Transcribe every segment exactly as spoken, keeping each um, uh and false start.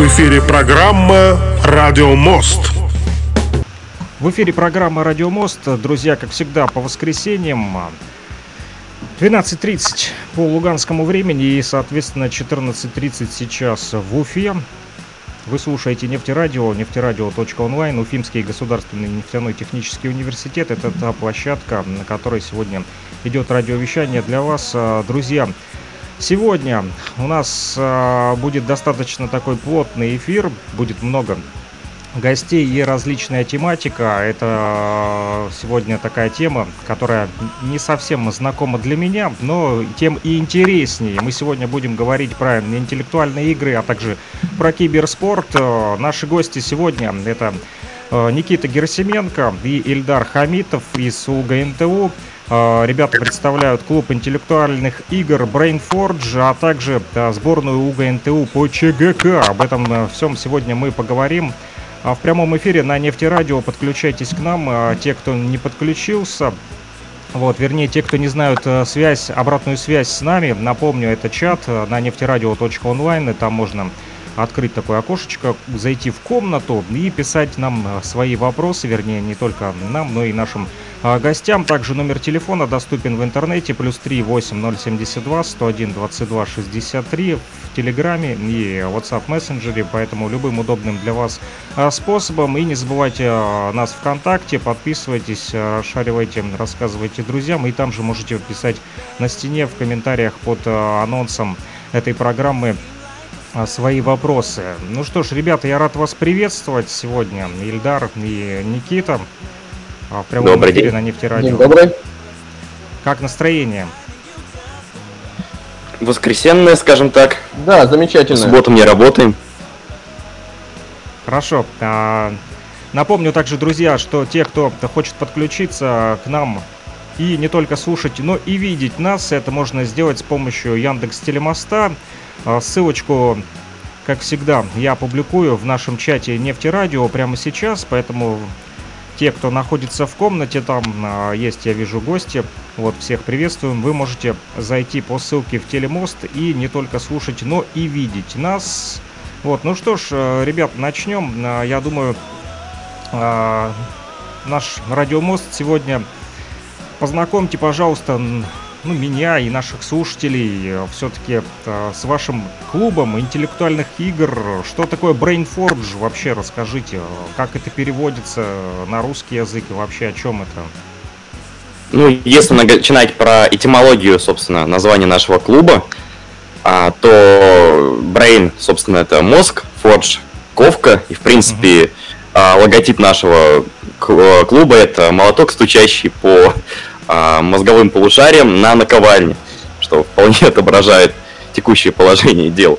эфире программа «Радио Мост». В эфире программа «Радио Мост». Друзья, как всегда, по воскресеньям двенадцать тридцать по луганскому времени и, соответственно, четырнадцать тридцать сейчас в Уфе. Вы слушаете Нефтерадио, нефтерадио точка онлайн, Уфимский государственный нефтяной технический университет. Это та площадка, на которой сегодня идет радиовещание для вас. Друзья, сегодня у нас будет достаточно такой плотный эфир, будет много гостей и различная тематика. Это сегодня такая тема, которая не совсем знакома для меня, но тем и интереснее. Мы сегодня будем говорить про интеллектуальные игры, а также про киберспорт. Наши гости сегодня — это Никита Герасименко и Ильдар Хамитов из УГНТУ. Ребята представляют клуб интеллектуальных игр BrainForge, а также сборную УГНТУ по ЧГК. Об этом всем сегодня мы поговорим в прямом эфире на Нефтерадио. Подключайтесь к нам, те, кто не подключился, вот, вернее, те, кто не знают связь, обратную связь с нами. Напомню, это чат на нефтерадио точка онлайн, и там можно открыть такое окошечко, зайти в комнату и писать нам свои вопросы, вернее, не только нам, но и нашим гостям. Также номер телефона доступен в интернете: плюс три восемь ноль семьдесят два сто один двадцать два шестьдесят три, в Телеграме и WhatsApp мессенджере, поэтому любым удобным для вас способом. И не забывайте нас ВКонтакте, подписывайтесь, шаривайте, рассказывайте друзьям, и там же можете писать на стене в комментариях под анонсом этой программы свои вопросы. Ну что ж, ребята, я рад вас приветствовать сегодня, Ильдар и Никита, в прямом Добрый эфире день. на Нефтерадио. День добрый. Как настроение? Воскресенье, скажем так. Да, замечательно. В субботу не работаем. Хорошо. А, напомню также, друзья, что те, кто хочет подключиться к нам и не только слушать, но и видеть нас, это можно сделать с помощью Яндекс.Телемоста. Ссылочку, как всегда, я публикую в нашем чате Нефтерадио прямо сейчас, поэтому те, кто находится в комнате, там есть, я вижу, гости, вот, всех приветствуем. Вы можете зайти по ссылке в Телемост и не только слушать, но и видеть нас. Вот, ну что ж, ребят, начнем. Я думаю, наш радиомост сегодня познакомьте, пожалуйста, ну, меня и наших слушателей все-таки э, с вашим клубом интеллектуальных игр. Что такое BrainForge вообще, расскажите, как это переводится на русский язык и вообще о чем это? Ну, если начинать про этимологию, собственно, названия нашего клуба, а, то Brain, собственно, это мозг, Forge — ковка, и, в принципе, uh-huh. а, логотип нашего клуба — это молоток, стучащий по мозговым полушарием на наковальне, что вполне отображает текущее положение дел.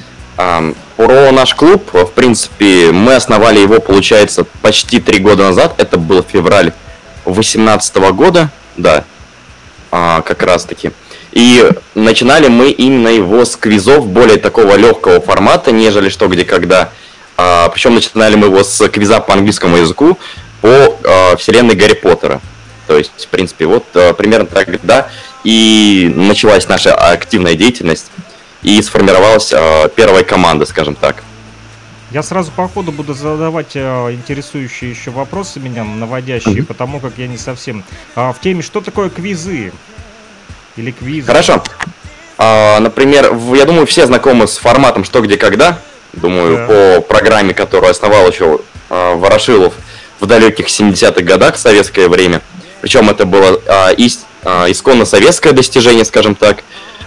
Про наш клуб, в принципе, мы основали его, получается, почти три года назад. Это был февраль две тысячи восемнадцатого года, да, как раз таки. И начинали мы именно его с квизов более такого легкого формата, нежели «Что, где, когда». Причем начинали мы его с квиза по английскому языку по вселенной Гарри Поттера. То есть, в принципе, вот э, примерно тогда и началась наша активная деятельность, и сформировалась э, первая команда, скажем так. Я сразу по ходу буду задавать э, интересующие еще вопросы меня, наводящие, mm-hmm. потому как я не совсем э, в теме. Что такое квизы? Или квизы? Хорошо. Э, например, в, я думаю, все знакомы с форматом «Что, где, когда». Думаю, yeah. по программе, которую основал еще э, Ворошилов в далеких семидесятых годах, в советское время. Причем это было а, ис, а, исконно советское достижение, скажем так.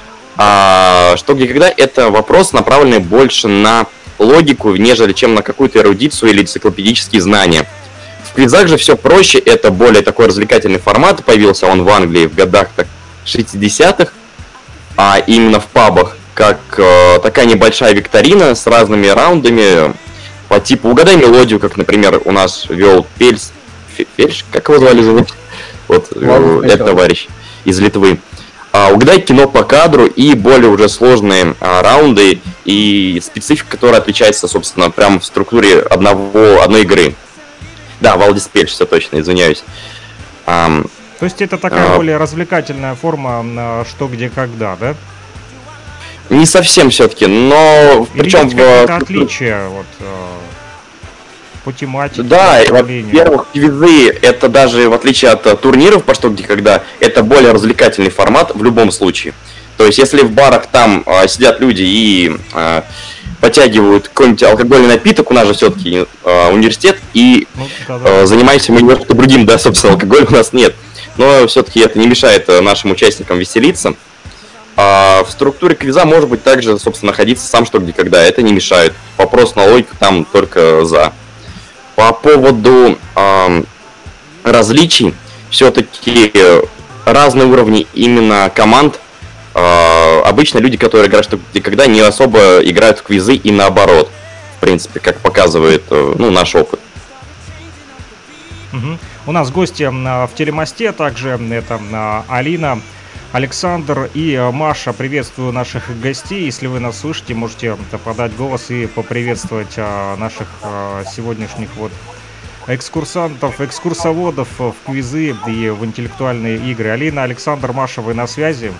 А, что, где, когда — это вопрос, направленный больше на логику, нежели чем на какую-то эрудицию или энциклопедические знания. В квизах же все проще, это более такой развлекательный формат. Появился он в Англии в годах так, шестидесятых, а именно в пабах, как а, такая небольшая викторина с разными раундами по типу «Угадай мелодию», как, например, у нас вел Пельс, Фельш, как его звали, зовут? Вот, Ладно, это товарищ из Литвы. А, угадай кино по кадру и более уже сложные а, раунды и специфика, которая отличается, собственно, прямо в структуре одного, одной игры. Да, Валдис Пельш, все точно, извиняюсь. А, То есть это такая а, более развлекательная форма «Что, где, когда», да? Не совсем все-таки, но Или причем есть в... какие-то отличия вот, э, по тематике? Да, по во-первых, квизы это даже в отличие от э, турниров по что где когда, это более развлекательный формат в любом случае. То есть если в барах там э, сидят люди и э, подтягивают какой-нибудь алкогольный напиток, у нас же все-таки э, университет, и ну, да, да. э, занимаемся мы немножко другим, да, собственно, алкоголь у нас нет. Но все-таки это не мешает э, нашим участникам веселиться. А в структуре квиза может быть также, собственно, находиться сам что где когда. Это не мешает. Вопрос на логику там только за. По поводу э, различий, все-таки разные уровни именно команд. Э, обычно люди, которые играют что где когда, не особо играют в квизы и наоборот. В принципе, как показывает э, ну, наш опыт. Угу. У нас гости в телемосте, также это Алина, Александр и Маша. Приветствую наших гостей. Если вы нас слышите, можете подать голос и поприветствовать наших сегодняшних вот экскурсантов, экскурсоводов в квизы и в интеллектуальные игры. Алина, Александр, Маша, вы на связи?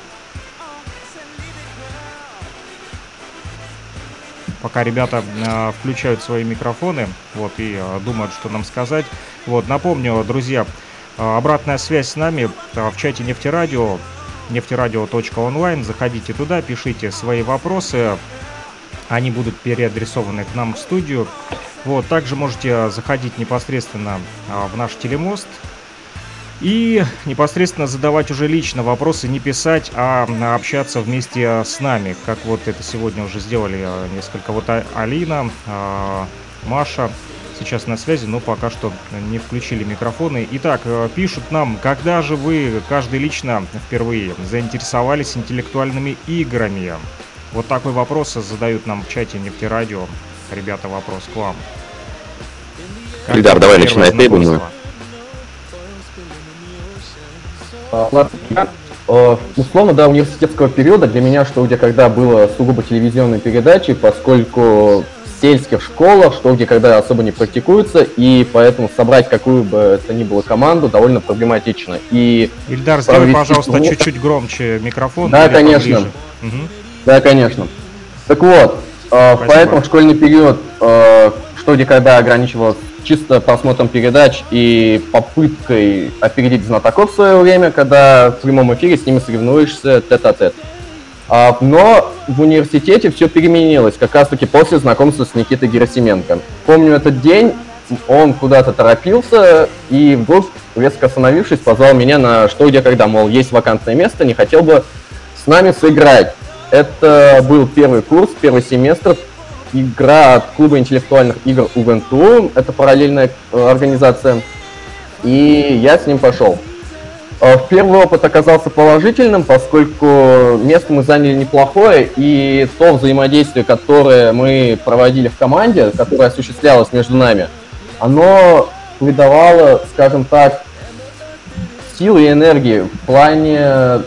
Пока ребята э, включают свои микрофоны, вот, и э, думают, что нам сказать. Вот, напомню, друзья, э, обратная связь с нами э, в чате Нефтерадио, нефтерадио точка онлайн. Заходите туда, пишите свои вопросы, они будут переадресованы к нам в студию. Вот, также можете заходить непосредственно э, в наш телемост и непосредственно задавать уже лично вопросы, не писать, а общаться вместе с нами, как вот это сегодня уже сделали несколько. Вот Алина, Маша сейчас на связи, но пока что не включили микрофоны. Итак, пишут нам, когда же вы, каждый лично впервые заинтересовались интеллектуальными играми? Вот такой вопрос задают нам в чате Нефтерадио. Ребята, вопрос к вам. Ильдар, давай начинай ты, думаю. Условно, до университетского периода для меня что где когда было сугубо телевизионной передачей, поскольку в сельских школах что где когда особо не практикуется, и поэтому собрать какую бы это ни было команду довольно проблематично. И Ильдар, сделай, пожалуйста, его... чуть-чуть громче микрофон. Да, конечно. Угу. Да, конечно. Так вот, Спасибо. Поэтому в школьный период что где когда ограничивалось чисто просмотром передач и попыткой опередить знатоков в свое время, когда в прямом эфире с ними соревнуешься тет-а-тет. А, но в университете все переменилось, как раз таки после знакомства с Никитой Герасименко. Помню этот день, он куда-то торопился и вдруг, резко остановившись, позвал меня на что где когда, мол, есть вакантное место, не хотел бы с нами сыграть. Это был первый курс, первый семестр. Игра от клуба интеллектуальных игр УГНТУ, это параллельная организация, и я с ним пошел. Первый опыт оказался положительным, поскольку место мы заняли неплохое, и то взаимодействие, которое мы проводили в команде, которое осуществлялось между нами, оно придавало, скажем так, силы и энергии в плане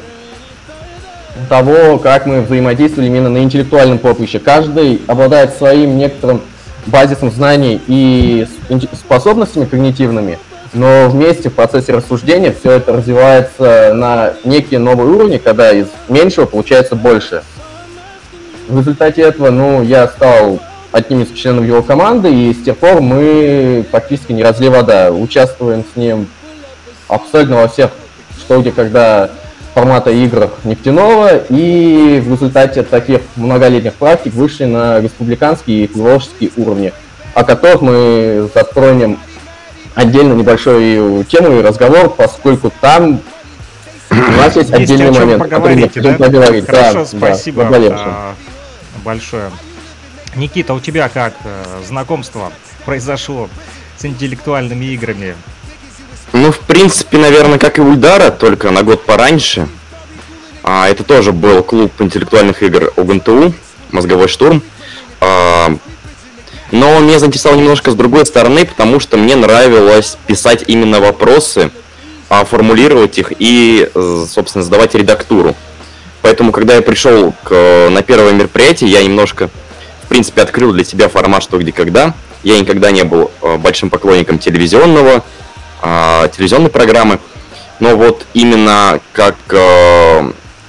того, как мы взаимодействовали именно на интеллектуальном поприще. Каждый обладает своим некоторым базисом знаний и способностями когнитивными, но вместе в процессе рассуждения все это развивается на некие новые уровни, когда из меньшего получается больше. В результате этого, ну, я стал одним из членов его команды, и с тех пор мы практически не разлей вода. Участвуем с ним абсолютно во всех что где когда формата игр нефтяного, и в результате таких многолетних практик вышли на республиканские и приволжские уровни, о которых мы затронем отдельно небольшую тему и разговор, поскольку там у нас есть, есть отдельный момент, который мы хотим поговорить. Хорошо, да, спасибо да, большое. Никита, у тебя как знакомство произошло с интеллектуальными играми? Ну, в принципе, наверное, как и у Ильдара, только на год пораньше. А, это тоже был клуб интеллектуальных игр УГНТУ, «Мозговой штурм». А, но он меня заинтересовал немножко с другой стороны, потому что мне нравилось писать именно вопросы, а, формулировать их и, собственно, задавать редактуру. Поэтому, когда я пришел к, на первое мероприятие, я немножко, в принципе, открыл для себя формат «Что, где, когда». Я никогда не был большим поклонником телевизионного, телевизионной программы, но вот именно как э,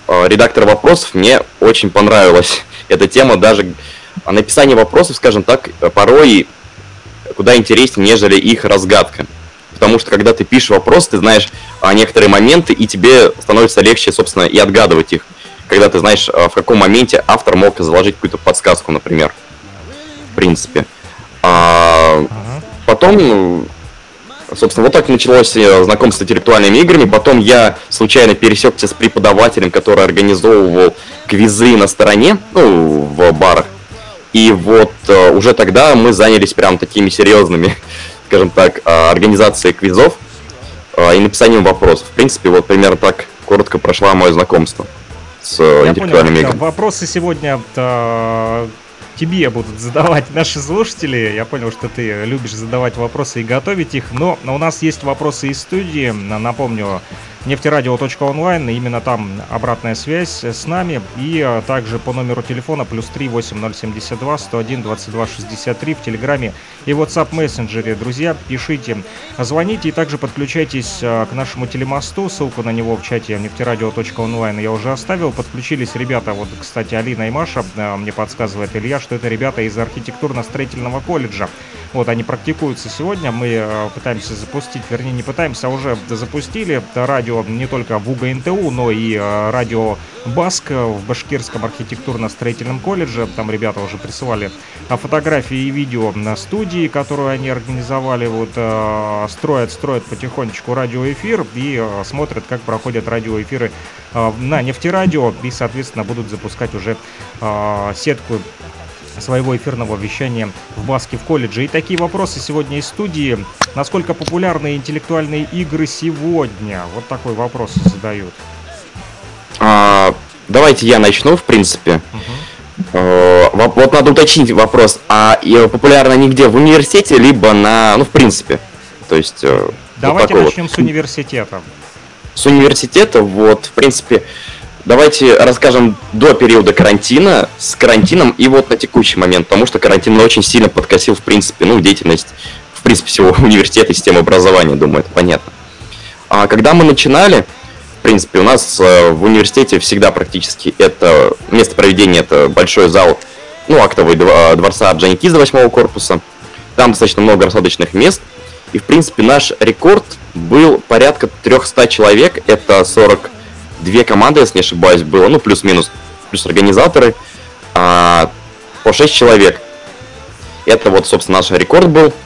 э, редактора вопросов, мне очень понравилась эта тема. Даже написание вопросов, скажем так, порой куда интереснее, нежели их разгадка. Потому что когда ты пишешь вопрос, ты знаешь а, некоторые моменты, и тебе становится легче, собственно, и отгадывать их. Когда ты знаешь, а, в каком моменте автор мог заложить какую-то подсказку, например. В принципе. А, потом, собственно, вот так началось знакомство с интеллектуальными играми. Потом я случайно пересекся с преподавателем, который организовывал квизы на стороне, ну, в барах. И вот а, уже тогда мы занялись прям такими серьезными, скажем так, организацией квизов и написанием вопросов. В принципе, вот примерно так коротко прошло мое знакомство с Я интеллектуальными понял, играми. Вопросы сегодня э, тебе будут задавать наши слушатели. Я понял, что ты любишь задавать вопросы и готовить их. Но у нас есть вопросы из студии. Напомню, нефтерадио точка онлайн, именно там обратная связь с нами, и также по номеру телефона плюс три восемь ноль семь два сто один двадцать два шестьдесят три в Телеграме и WhatsApp мессенджере. Друзья, пишите, звоните и также подключайтесь к нашему телемосту, ссылку на него в чате нефтерадио точка онлайн я уже оставил. Подключились ребята, вот, кстати, Алина и Маша, мне подсказывает Илья, что это ребята из архитектурно-строительного колледжа. Вот, они практикуются сегодня, мы пытаемся запустить, вернее, не пытаемся, а уже запустили радио не только в УГНТУ, но и радио Баск в Башкирском архитектурно-строительном колледже. Там ребята уже присылали фотографии и видео на студии, которую они организовали. Вот строят, строят потихонечку радиоэфир и смотрят, как проходят радиоэфиры на нефтерадио, и, соответственно, будут запускать уже сетку своего эфирного вещания в Баске в колледже. И такие вопросы сегодня из студии. Насколько популярны интеллектуальные игры сегодня? Вот такой вопрос задают. А, давайте я начну, в принципе. Угу. А, вот надо уточнить вопрос. А популярны они где? В университете, либо на... Ну, в принципе. То есть... Давайте вот начнем вот. с университета. С университета, вот, в принципе... Давайте расскажем до периода карантина, с карантином и вот на текущий момент, потому что карантин очень сильно подкосил, в принципе, ну, деятельность, в принципе, всего университета и системы образования, думаю, это понятно. А когда мы начинали, в принципе, у нас в университете всегда практически это место проведения, это большой зал, ну, актовый дворца Орджоникидзе восьмого корпуса, там достаточно много рассадочных мест, и, в принципе, наш рекорд был порядка триста человек, это сорок две команды, если не ошибаюсь, было, ну, плюс-минус, плюс организаторы, а, по шесть человек. Это вот, собственно, наш рекорд был.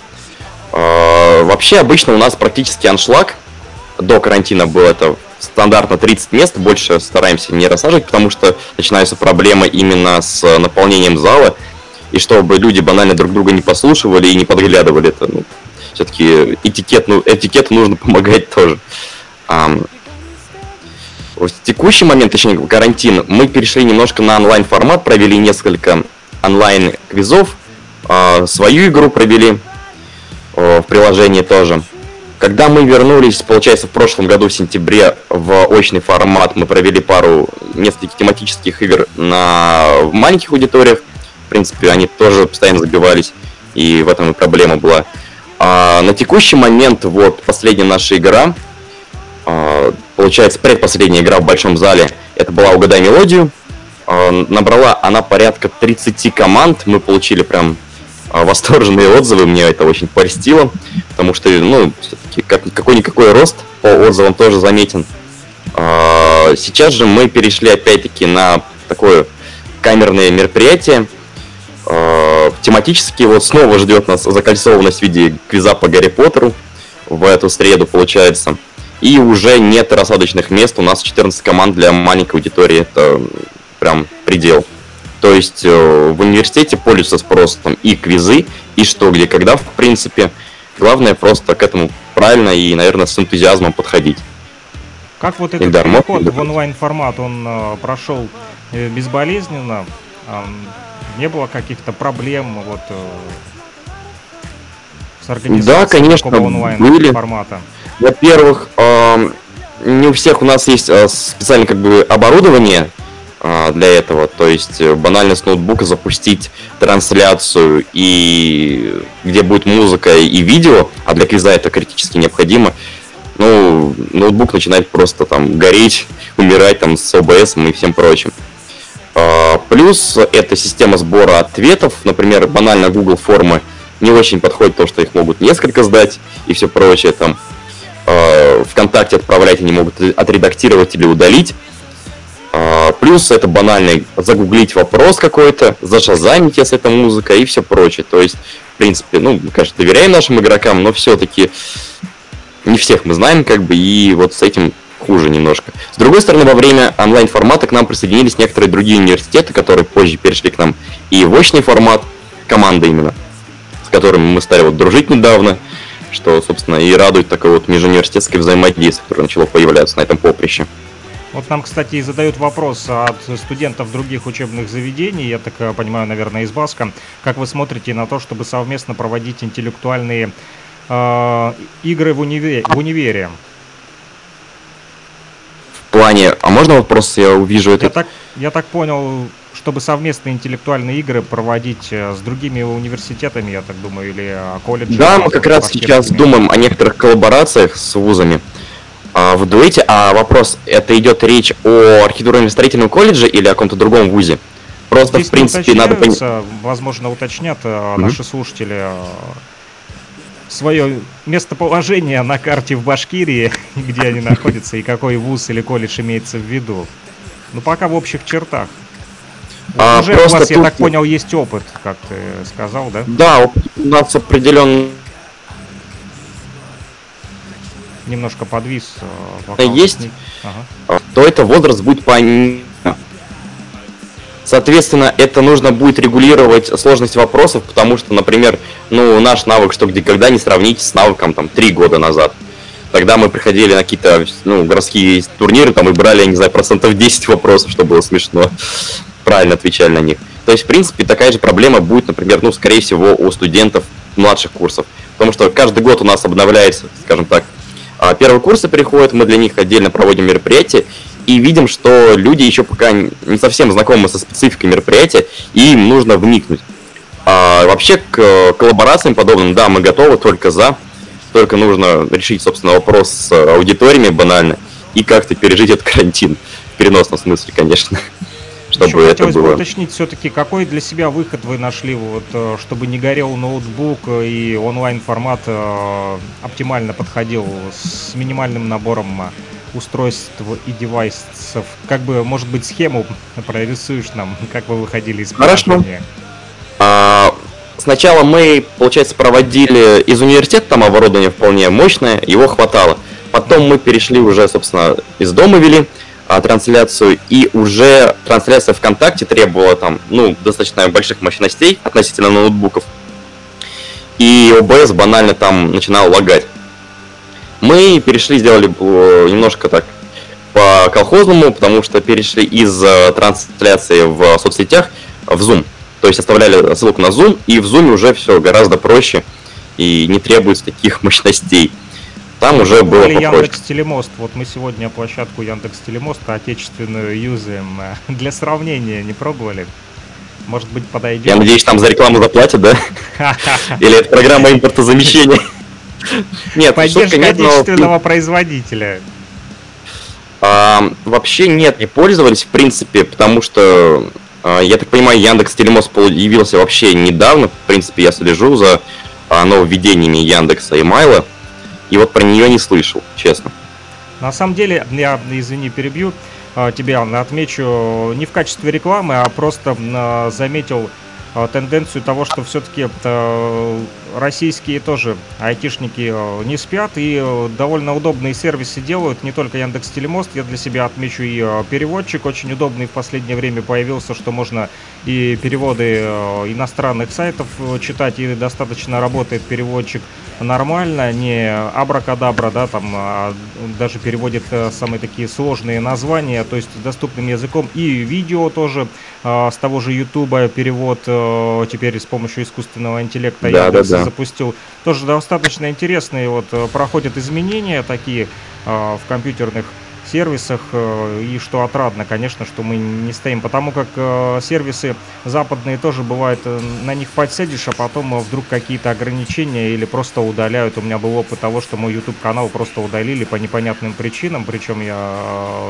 А, вообще, обычно у нас практически аншлаг. До карантина было это стандартно тридцать мест, больше стараемся не рассаживать, потому что начинаются проблемы именно с наполнением зала, и чтобы люди банально друг друга не послушивали и не подглядывали. Это, ну, все-таки этикет, ну, этикету нужно помогать тоже. А, В текущий момент, точнее, карантин, мы перешли немножко на онлайн-формат, провели несколько онлайн-квизов, э, свою игру провели э, в приложении тоже. Когда мы вернулись, получается, в прошлом году, в сентябре, в очный формат, мы провели пару нескольких тематических игр на в маленьких аудиториях. В принципе, они тоже постоянно забивались, и в этом и проблема была. А на текущий момент, вот, последняя наша игра, получается, предпоследняя игра в большом зале, это была «Угадай мелодию». Набрала она порядка тридцати команд, мы получили прям восторженные отзывы, мне это очень польстило, потому что, ну, все-таки какой-никакой рост по отзывам тоже заметен. Сейчас же мы перешли опять-таки на такое камерное мероприятие. Тематически вот снова ждет нас закольцованность в виде квиза по Гарри Поттеру в эту среду, получается. И уже нет рассадочных мест, у нас четырнадцать команд для маленькой аудитории, это прям предел. То есть в университете пользуются спросом и квизы, и что, где, когда, в принципе. Главное просто к этому правильно и, наверное, с энтузиазмом подходить. Как вот этот переход в онлайн-формат, он э, прошел э, безболезненно? Э, не было каких-то проблем вот, э, с организацией да, конечно, такого онлайн-формата? Во-первых, э, не у всех у нас есть э, специальное как бы оборудование э, для этого, то есть э, банально с ноутбука запустить трансляцию, и где будет музыка и видео, а для квиза это критически необходимо. Ну, ноутбук начинает просто там гореть, умирать там с о бэ эс и всем прочим. Плюс это система сбора ответов, например, банально Google формы не очень подходит, потому что их могут несколько сдать и все прочее. Там ВКонтакте отправлять они могут отредактировать или удалить. Плюс это банально загуглить вопрос какой-то, зашазамить, если это музыка и все прочее. То есть, в принципе, ну, мы, конечно, доверяем нашим игрокам, но все-таки не всех мы знаем, как бы, и вот с этим хуже немножко. С другой стороны, во время онлайн-формата к нам присоединились некоторые другие университеты, которые позже перешли к нам, и в очный формат, команда именно, с которыми мы стали вот дружить недавно, что, собственно, и радует такое вот межуниверситетское взаимодействие, которое начало появляться на этом поприще. Вот нам, кстати, и задают вопрос от студентов других учебных заведений, я так понимаю, наверное, из Баска. Как вы смотрите на то, чтобы совместно проводить интеллектуальные э, игры в, универ... в универе? В плане... А можно вопрос, я увижу это? Я так, я так понял, чтобы совместные интеллектуальные игры проводить с другими университетами, я так думаю, или колледжами. Да, мы как раз сейчас думаем о некоторых коллаборациях с вузами в дуэте. А вопрос, это идет речь о архитектурно-строительном колледже или о каком-то другом вузе? Просто, здесь в принципе, надо понять. Возможно, уточнят mm-hmm. наши слушатели свое местоположение на карте в Башкирии, где они находятся, и какой вуз или колледж имеется в виду. Ну, пока в общих чертах. А, уже у вас, тут... я так понял, есть опыт, как ты сказал, да? Да, у нас определенно... Немножко подвис. Есть, ага. То это возраст будет по... Соответственно, это нужно будет регулировать сложность вопросов, потому что, например, ну, наш навык «Что, где, когда» не сравнить с навыком там три года назад. Тогда мы приходили на какие-то, ну, городские турниры, там, и брали, я не знаю, процентов десять вопросов, что было смешно. Правильно отвечали на них. То есть, в принципе, такая же проблема будет, например, ну, скорее всего, у студентов младших курсов. Потому что каждый год у нас обновляется, скажем так, первые курсы приходят, мы для них отдельно проводим мероприятия, и видим, что люди еще пока не совсем знакомы со спецификой мероприятия, и им нужно вникнуть. А вообще к коллаборациям подобным, да, мы готовы, только за. Только нужно решить, собственно, вопрос с аудиториями банально, и как-то пережить этот карантин. В переносном смысле, конечно. Чтобы еще это хотелось было... бы уточнить, все-таки, какой для себя выход вы нашли, вот, чтобы не горел ноутбук и онлайн-формат э, оптимально подходил с минимальным набором устройств и девайсов? Как бы, может быть, схему прорисуешь нам, как вы выходили из положения? А, сначала мы, получается, проводили из университета, там оборудование вполне мощное, его хватало. Потом мы перешли уже, собственно, из дома вели трансляцию, и уже трансляция ВКонтакте требовала там, ну, достаточно больших мощностей относительно ноутбуков, и о бэ эс банально там начинал лагать. Мы перешли, сделали немножко так по колхозному, потому что перешли из трансляции в соцсетях в Zoom, то есть оставляли ссылку на Zoom, и в Zoom уже все гораздо проще и не требуется таких мощностей. Там уже было попроще. Яндекс.Телемост. Вот мы сегодня площадку Яндекс.Телемоста отечественную юзаем. Для сравнения не пробовали? Может быть, подойдет? Я надеюсь, там за рекламу заплатят, да? Или это программа импортозамещения? Нет, поддержка отечественного производителя. Вообще нет, не пользовались, в принципе, потому что, я так понимаю, Яндекс.Телемост появился вообще недавно. В принципе, я слежу за нововведениями Яндекса и Майла. И вот про нее не слышал, честно. На самом деле, я, извини, перебью тебя, отмечу не в качестве рекламы, а просто заметил тенденцию того, что все-таки российские тоже айтишники не спят и довольно удобные сервисы делают, не только Яндекс.Телемост, я для себя отмечу и переводчик, очень удобный в последнее время появился, что можно и переводы иностранных сайтов читать, и достаточно работает переводчик нормально, не абракадабра, да, там а даже переводит самые такие сложные названия, то есть доступным языком, и видео тоже с того же Ютуба перевод теперь с помощью искусственного интеллекта да, Яндекс да, да. запустил. Тоже достаточно интересные вот проходят изменения такие в компьютерных сервисах, и что отрадно, конечно, что мы не стоим, потому как сервисы западные тоже бывает, на них подсядешь, а потом вдруг какие-то ограничения или просто удаляют. У меня был опыт того, что мой YouTube канал просто удалили по непонятным причинам, причем я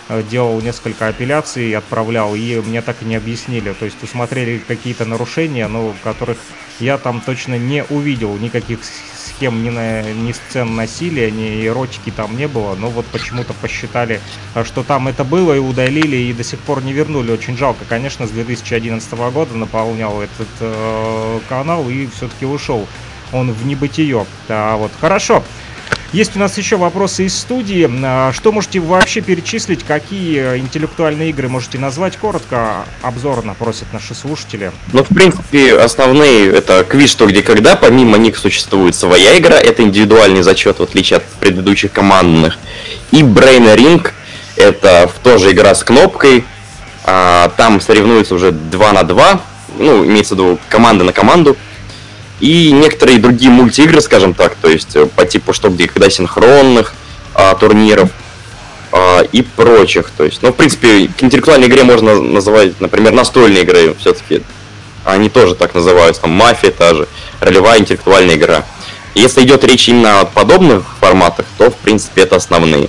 делал несколько апелляций, отправлял, и мне так и не объяснили. То есть усмотрели какие-то нарушения, но которых я там точно не увидел. Никаких схем, ни, на, ни сцен насилия, ни эротики там не было. Но вот почему-то посчитали, что там это было, и удалили, и до сих пор не вернули. Очень жалко. Конечно, с две тысячи одиннадцатого года наполнял этот э, канал и все-таки ушел он в небытие. Да, вот. Хорошо. Есть у нас еще вопросы из студии. Что можете вообще перечислить? Какие интеллектуальные игры можете назвать? Коротко, обзорно просят наши слушатели. Ну, в принципе, основные это квиз «Что, где, когда». Помимо них существует своя игра. Это индивидуальный зачет, в отличие от предыдущих командных. И Brain Ring. Это тоже игра с кнопкой. Там соревнуются уже два на два. Ну, имеется в виду команда на команду. И некоторые другие мультиигры, скажем так, то есть по типу «Что, где, когда» синхронных а, турниров а, и прочих. То есть, ну, в принципе, к интеллектуальной игре можно называть, например, настольные игры все-таки. Они тоже так называются, там «Мафия» та же, ролевая интеллектуальная игра. И если идет речь именно о подобных форматах, то, в принципе, это основные.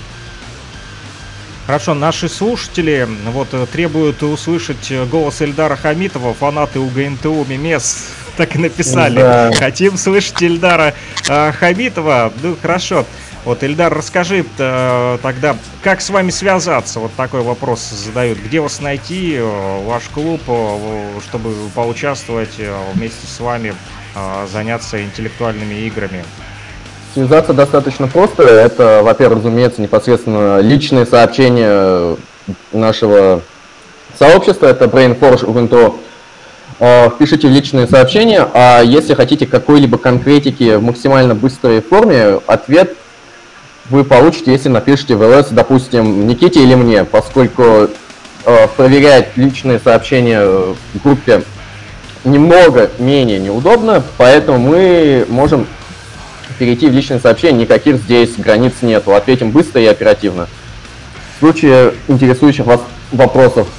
Хорошо, наши слушатели вот требуют услышать голос Эльдара Хамитова, фанаты УГНТУ Мемес так и написали. Да. Хотим слышать Эльдара э, Хамитова. Ну, хорошо. Вот, Эльдар, расскажи э, тогда, как с вами связаться? Вот такой вопрос задают. Где вас найти, э, ваш клуб, э, чтобы поучаствовать э, вместе с вами, э, заняться интеллектуальными играми? Связаться достаточно просто. Это, во-первых, разумеется, непосредственно личные сообщения нашего сообщества. Это BrainForge УГНТУ. Пишите в личные сообщения, а если хотите какой-либо конкретики в максимально быстрой форме, ответ вы получите, если напишите в ЛС, допустим, Никите или мне, поскольку э, проверять личные сообщения в группе немного менее неудобно, поэтому мы можем перейти в личные сообщения, никаких здесь границ нету, ответим быстро и оперативно. В случае интересующих вас вопросов.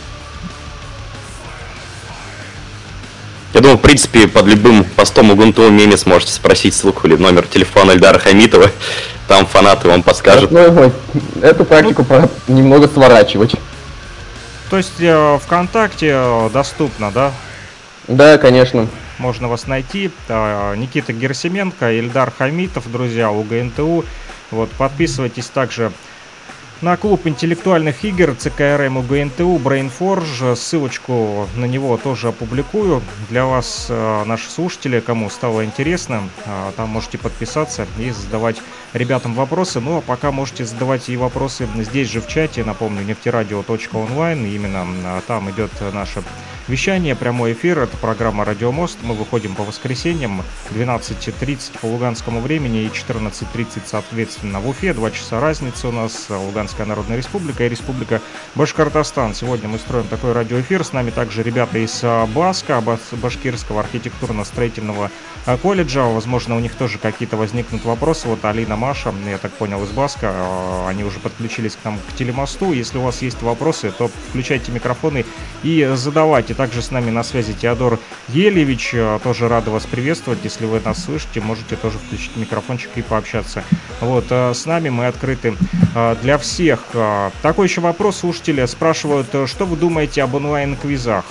Я думаю, в принципе, под любым постом УГНТУ Меме сможете спросить ссылку или номер телефона Эльдара Хамитова. Там фанаты вам подскажут. Ну, эту практику пора немного сворачивать. То есть э, ВКонтакте доступно, да? Да, конечно. Можно вас найти. Э, Никита Герасименко, Эльдар Хамитов, друзья, УГНТУ. Вот, подписывайтесь также на клуб интеллектуальных игр ЦКРМ УГНТУ BrainForge. Ссылочку на него тоже опубликую для вас, наши слушатели, кому стало интересно. Там можете подписаться и задавать ребятам вопросы. Ну а пока можете задавать и вопросы здесь же в чате. Напомню, нефтерадио точка онлайн. Именно там идет наше вещание, прямой эфир. Это программа «Радиомост». Мы выходим по воскресеньям двенадцать тридцать по луганскому времени и четырнадцать тридцать, соответственно, в Уфе. Два часа разницы у нас. Луганская Народная Республика и Республика Башкортостан. Сегодня мы строим такой радиоэфир. С нами также ребята из БАСКа, Башкирского архитектурно-строительного колледжа. Возможно, у них тоже какие-то возникнут вопросы. Вот Алина, Маша, я так понял, из БАСКа, они уже подключились к нам к телемосту. Если у вас есть вопросы, то включайте микрофоны и задавайте. Также с нами на связи Теодор Ельевич. Тоже рада вас приветствовать. Если вы нас слышите, можете тоже включить микрофончик и пообщаться. Вот, с нами мы открыты для всех. Такой еще вопрос. Слушатели спрашивают, что вы думаете об онлайн-квизах?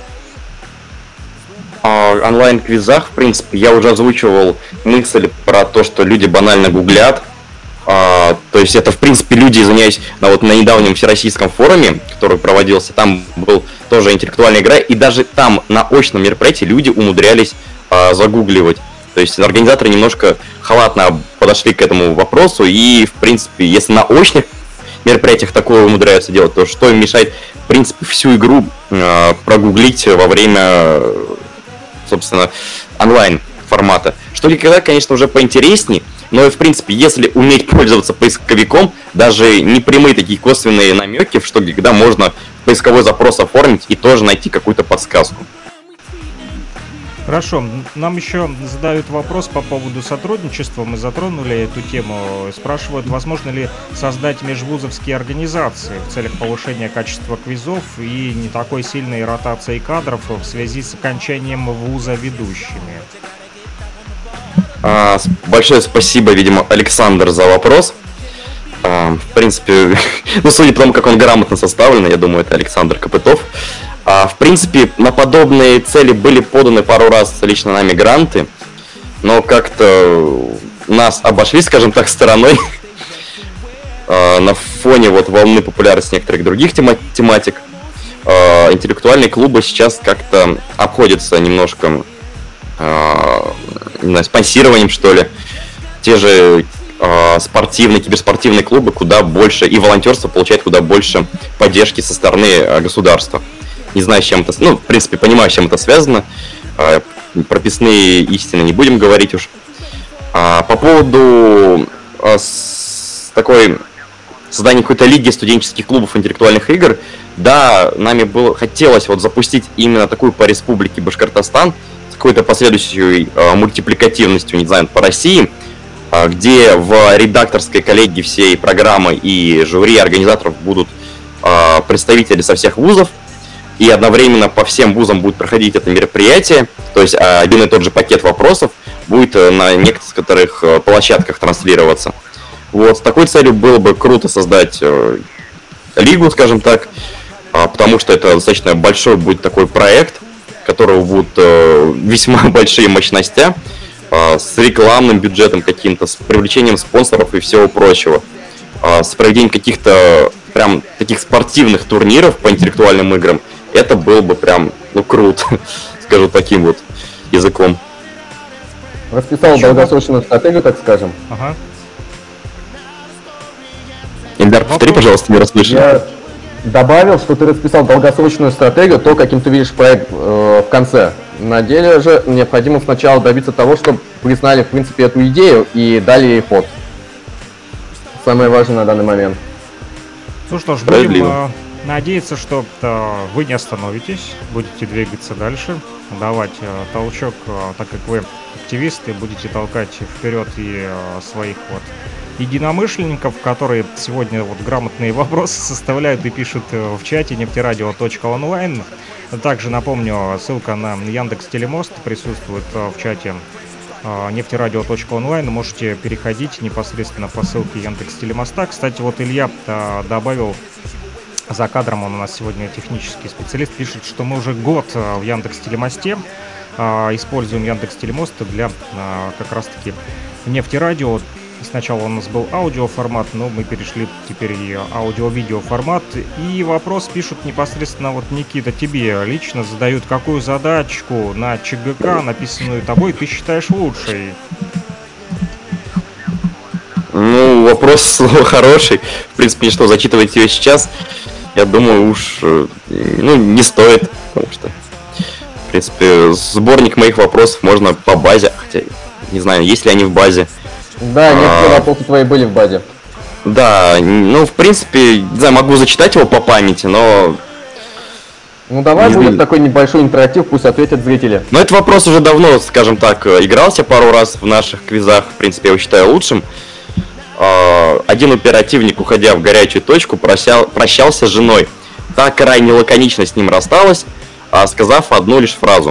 О онлайн-квизах, в принципе, я уже озвучивал мысль про то, что люди банально гуглят. А, то есть это, в принципе, люди, извиняюсь, на, вот, на недавнем всероссийском форуме, который проводился, там был тоже интеллектуальная игра, и даже там на очном мероприятии люди умудрялись а, загугливать. То есть организаторы немножко халатно подошли к этому вопросу, и, в принципе, если на очных мероприятиях такое умудряются делать, то что им мешает, в принципе, всю игру а, прогуглить во время, собственно, онлайн формата. Что никогда, конечно, уже поинтереснее. Но и, в принципе, если уметь пользоваться поисковиком, даже непрямые такие косвенные намеки, что когда можно поисковой запрос оформить и тоже найти какую-то подсказку. Хорошо, нам еще задают вопрос по поводу сотрудничества, мы затронули эту тему, спрашивают, возможно ли создать межвузовские организации в целях повышения качества квизов и не такой сильной ротации кадров в связи с окончанием вуза ведущими. Большое спасибо, видимо, Александр, за вопрос. В принципе, ну, судя по тому, как он грамотно составлен, я думаю, это Александр Копытов. В принципе, на подобные цели были поданы пару раз лично нами гранты, но как-то нас обошли, скажем так, стороной на фоне вот волны популярности некоторых других тематик. Интеллектуальные клубы сейчас как-то обходятся немножко, не знаю, спонсированием, что ли. Те же спортивные, киберспортивные клубы куда больше, и волонтерство получает куда больше поддержки со стороны государства. Не знаю, с чем это, ну, в принципе, понимаю, с чем это связано. Прописные истины не будем говорить уж. По поводу такой создания какой-то лиги студенческих клубов интеллектуальных игр, да, нами было, хотелось вот запустить именно такую по республике Башкортостан, с какой-то последующей мультипликативностью, не знаю, по России, где в редакторской коллегии всей программы и жюри организаторов будут э, представители со всех вузов, и одновременно по всем вузам будет проходить это мероприятие, то есть э, один и тот же пакет вопросов будет э, на некоторых э, площадках транслироваться. Вот, с такой целью было бы круто создать э, лигу, скажем так, э, потому что это достаточно большой будет такой проект, у которого будут э, весьма большие мощности, с рекламным бюджетом каким-то, с привлечением спонсоров и всего прочего, с проведением каких-то прям таких спортивных турниров по интеллектуальным играм, это было бы прям, ну, круто, скажу таким вот языком. Расписал долгосрочную стратегию, так скажем. Ага. Ильдар, повтори, пожалуйста, не расслышал. Я добавил, что ты расписал долгосрочную стратегию, то, каким ты видишь проект э, в конце. На деле же необходимо сначала добиться того, чтобы признали, в принципе, эту идею и дали ей ход. Самое важное на данный момент. Ну что ж, будем э, надеяться, что э, вы не остановитесь, будете двигаться дальше, давать э, толчок, э, так как вы активисты, будете толкать вперед и э, своих вот единомышленников, которые сегодня вот грамотные вопросы составляют и пишут в чате нефтерадио точка онлайн. Также напомню, ссылка на Яндекс.Телемост присутствует в чате нефтерадио точка онлайн. Можете переходить непосредственно по ссылке Яндекс.Телемоста. Кстати, вот Илья добавил за кадром, он у нас сегодня технический специалист, пишет, что мы уже год в Яндекс.Телемосте используем Яндекс.Телемост для как раз-таки нефтерадио. Сначала у нас был аудиоформат, но мы перешли теперь и аудио-видео формат. И вопрос пишут непосредственно вот, Никита, тебе лично задают, какую задачку на ЧГК, написанную тобой, ты считаешь лучшей? Ну, вопрос хороший. В принципе, что зачитывать ее сейчас, я думаю, уж ну, не стоит, потому что, в принципе, сборник моих вопросов можно по базе, хотя, не знаю, есть ли они в базе. Да, некоторые а, вопросы твои были в базе. Да, ну, в принципе, не знаю, могу зачитать его по памяти, но... Ну, давай будет такой небольшой интерактив, пусть ответят зрители. Но этот вопрос уже давно, скажем так, игрался пару раз в наших квизах, в принципе, я его считаю лучшим. Один оперативник, уходя в горячую точку, прощал, прощался с женой. Та крайне лаконично с ним рассталась, сказав одну лишь фразу.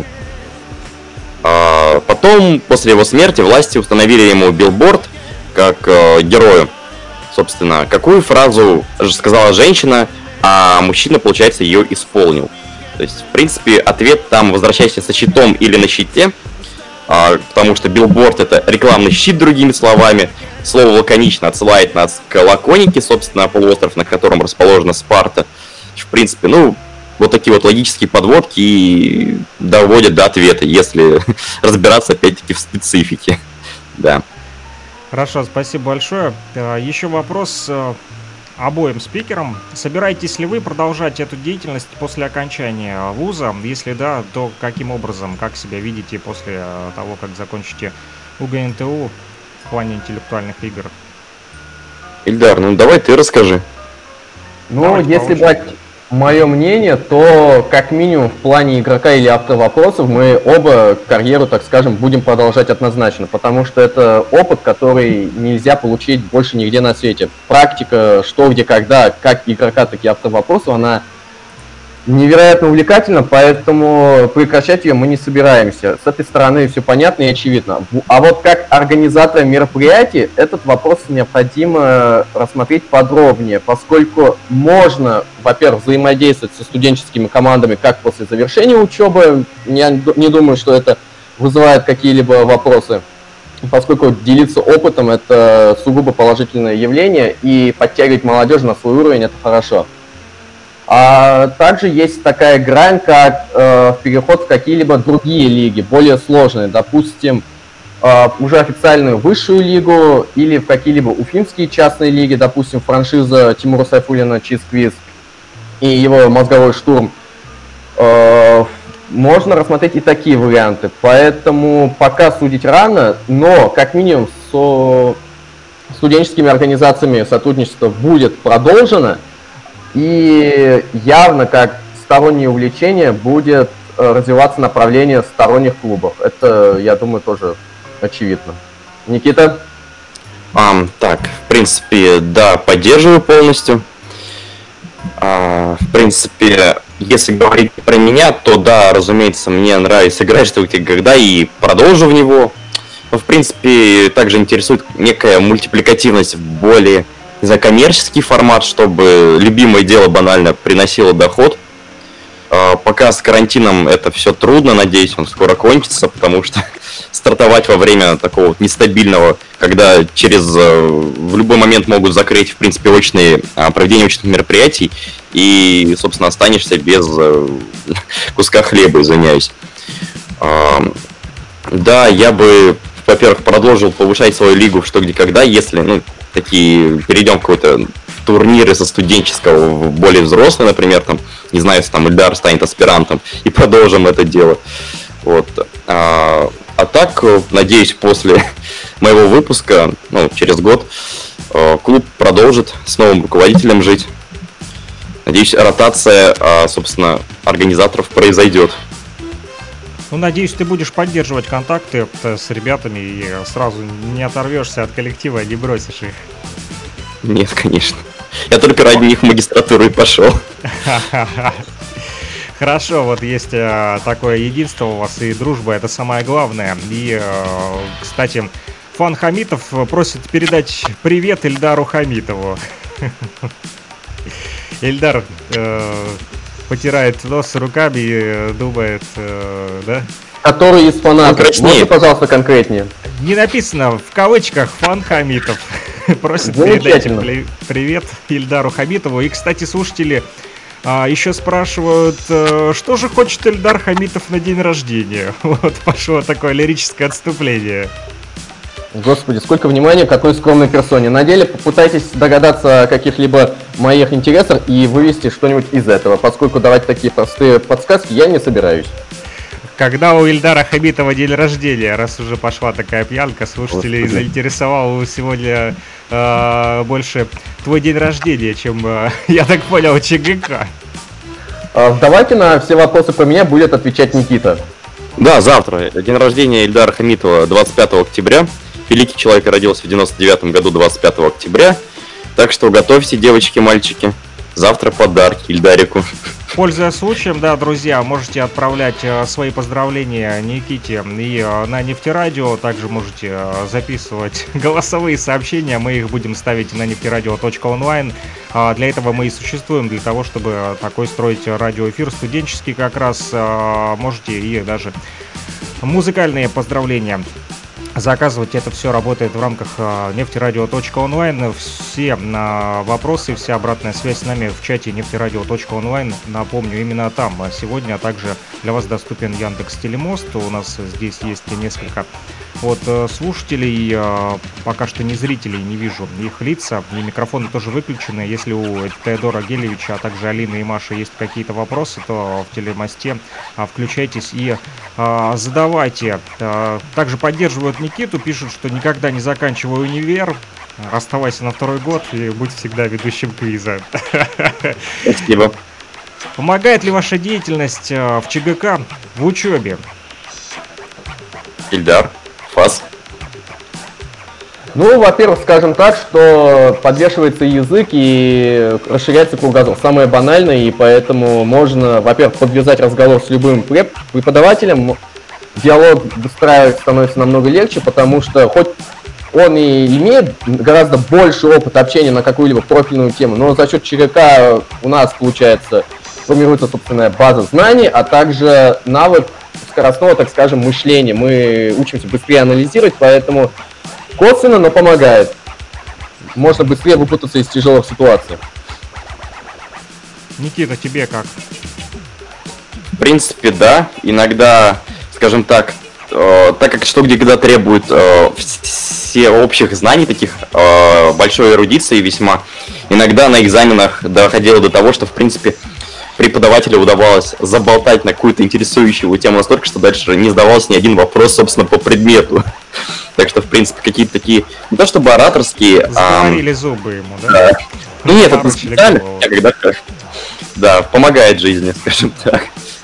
Потом, после его смерти, власти установили ему билборд как э, герою. Собственно, какую фразу сказала женщина, а мужчина, получается, ее исполнил. То есть, в принципе, ответ там «возвращайся со щитом» или «на щите», э, потому что билборд — это рекламный щит, другими словами. Слово «лаконично» отсылает нас к Лаконике, собственно, полуостров, на котором расположена Спарта. В принципе, ну... Вот такие вот логические подводки и доводят до ответа, если разбираться опять-таки в специфике. Да. Хорошо, спасибо большое. Еще вопрос обоим спикерам. Собираетесь ли вы продолжать эту деятельность после окончания вуза? Если да, то каким образом, как себя видите после того, как закончите УГНТУ в плане интеллектуальных игр? Ильдар, ну давай ты расскажи. Ну, давайте если брать мое мнение, то как минимум в плане игрока или автора вопросов мы оба карьеру, так скажем, будем продолжать однозначно, потому что это опыт, который нельзя получить больше нигде на свете. Практика, что, где, когда, как игрока, так и автора вопросов, она невероятно увлекательна, поэтому прекращать ее мы не собираемся. С этой стороны все понятно и очевидно. А вот как организатора мероприятий, этот вопрос необходимо рассмотреть подробнее, поскольку можно, во-первых, взаимодействовать со студенческими командами как после завершения учебы, я не думаю, что это вызывает какие-либо вопросы, поскольку делиться опытом – это сугубо положительное явление, и подтягивать молодежь на свой уровень – это хорошо. А также есть такая грань, как э, переход в какие-либо другие лиги, более сложные, допустим, э, уже официальную высшую лигу или в какие-либо уфимские частные лиги, допустим, франшиза Тимура Сайфуллина «Чиз-квиз» и его «Мозговой штурм». Э, можно рассмотреть и такие варианты, поэтому пока судить рано, но как минимум со студенческими организациями сотрудничество будет продолжено. И явно как стороннее увлечение будет развиваться направление сторонних клубов. Это, я думаю, тоже очевидно. Никита? Um, так, в принципе, да, поддерживаю полностью. Uh, в принципе, если говорить про меня, то да, разумеется, мне нравится играть «Что, где, когда» и продолжу в него. Но, в принципе, также интересует некая мультипликативность в более за коммерческий формат, чтобы любимое дело банально приносило доход. Пока с карантином это все трудно, надеюсь, он скоро кончится, потому что стартовать во время такого нестабильного, когда через в любой момент могут закрыть, в принципе, очные проведение очных мероприятий, и, собственно, останешься без куска хлеба, извиняюсь. Да, я бы, во-первых, продолжил повышать свою лигу в «Что, где, когда», если, ну, такие, перейдем в какой-то турниры со студенческого в более взрослый, например, там, не знаю, если там Ильдар станет аспирантом, и продолжим это дело. Вот. А, а так, надеюсь, после моего выпуска, ну, через год, клуб продолжит с новым руководителем жить. Надеюсь, ротация, собственно, организаторов произойдет. Ну, надеюсь, ты будешь поддерживать контакты с ребятами и сразу не оторвешься от коллектива, не бросишь их. Нет, конечно. Я только ради них в магистратуру и пошел. Хорошо, вот есть такое единство у вас, и дружба — это самое главное. И, кстати, Фан Хамитов просит передать привет Ильдару Хамитову. Ильдар потирает нос руками и думает, э, да? Который из фанатов. Можете, пожалуйста, конкретнее? Не написано в кавычках «Фан Хамитов». Просит передать привет Ильдару Хамитову. И, кстати, слушатели а, еще спрашивают, а, что же хочет Ильдар Хамитов на день рождения. Вот пошло такое лирическое отступление. Господи, сколько внимания какой скромной персоне. На деле попытайтесь догадаться о каких-либо моих интересах и вывести что-нибудь из этого, поскольку давать такие простые подсказки я не собираюсь. Когда у Ильдара Хамитова день рождения, раз уже пошла такая пьянка, слушателей Господи. Заинтересовал сегодня э, больше твой день рождения, чем, э, я так понял, ЧГК. Давайте на все вопросы про меня будет отвечать Никита. Да, завтра. День рождения Ильдара Хамитова двадцать пятого октября. Великий человек родился в девяносто девятом году двадцать пятого октября. Так что готовьте, девочки, мальчики. Завтра подарки Ильдарику. Пользуясь случаем, да, друзья, можете отправлять э, свои поздравления Никите и э, на Нефтерадио. Также можете э, записывать голосовые сообщения. Мы их будем ставить на нефтерадио точка онлайн. Э, для этого мы и существуем, для того, чтобы такой строить радиоэфир студенческий как раз. Э, можете и даже музыкальные поздравления заказывать. Это все работает в рамках нефтерадио точка онлайн. Все на вопросы, вся обратная связь с нами в чате нефтерадио точка онлайн. Напомню, именно там сегодня, а также для вас доступен Яндекс.Телемост. У нас здесь есть несколько от слушателей, пока что не зрителей, не вижу их лица, и микрофоны тоже выключены. Если у Теодора Гелевича, а также Алины и Маши есть какие-то вопросы, то в телемосте включайтесь и задавайте. Также поддерживают Никиту, пишут, что никогда не заканчиваю универ, оставайся на второй год и будь всегда ведущим квиза. Спасибо. Помогает ли ваша деятельность в ЧГК в учебе? Ильдар, Фас. Ну, во-первых, скажем так, что подвешивается язык и расширяется кругозор. Самое банальное, и поэтому можно, во-первых, подвязать разговор с любым преподавателем. Диалог выстраивать становится намного легче, потому что хоть он и имеет гораздо больше опыта общения на какую-либо профильную тему, но за счет ЧГК у нас, получается, формируется собственная база знаний, а также навык скоростного, так скажем, мышления. Мы учимся быстрее анализировать, поэтому косвенно, но помогает. Можно быстрее выпутаться из тяжелых ситуаций. Никита, тебе как? В принципе, да. Иногда, скажем так, э, так как что где когда требует э, все общих знаний, таких э, большой эрудиции весьма, иногда на экзаменах доходило до того, что, в принципе, преподавателю удавалось заболтать на какую-то интересующую его тему настолько, что дальше не задавался ни один вопрос, собственно, по предмету. Так что, в принципе, какие-то такие, не то чтобы ораторские... Заговорили а... зубы ему, да? Да. Ну нет, это специально, когда, да, помогает жизни, скажем так.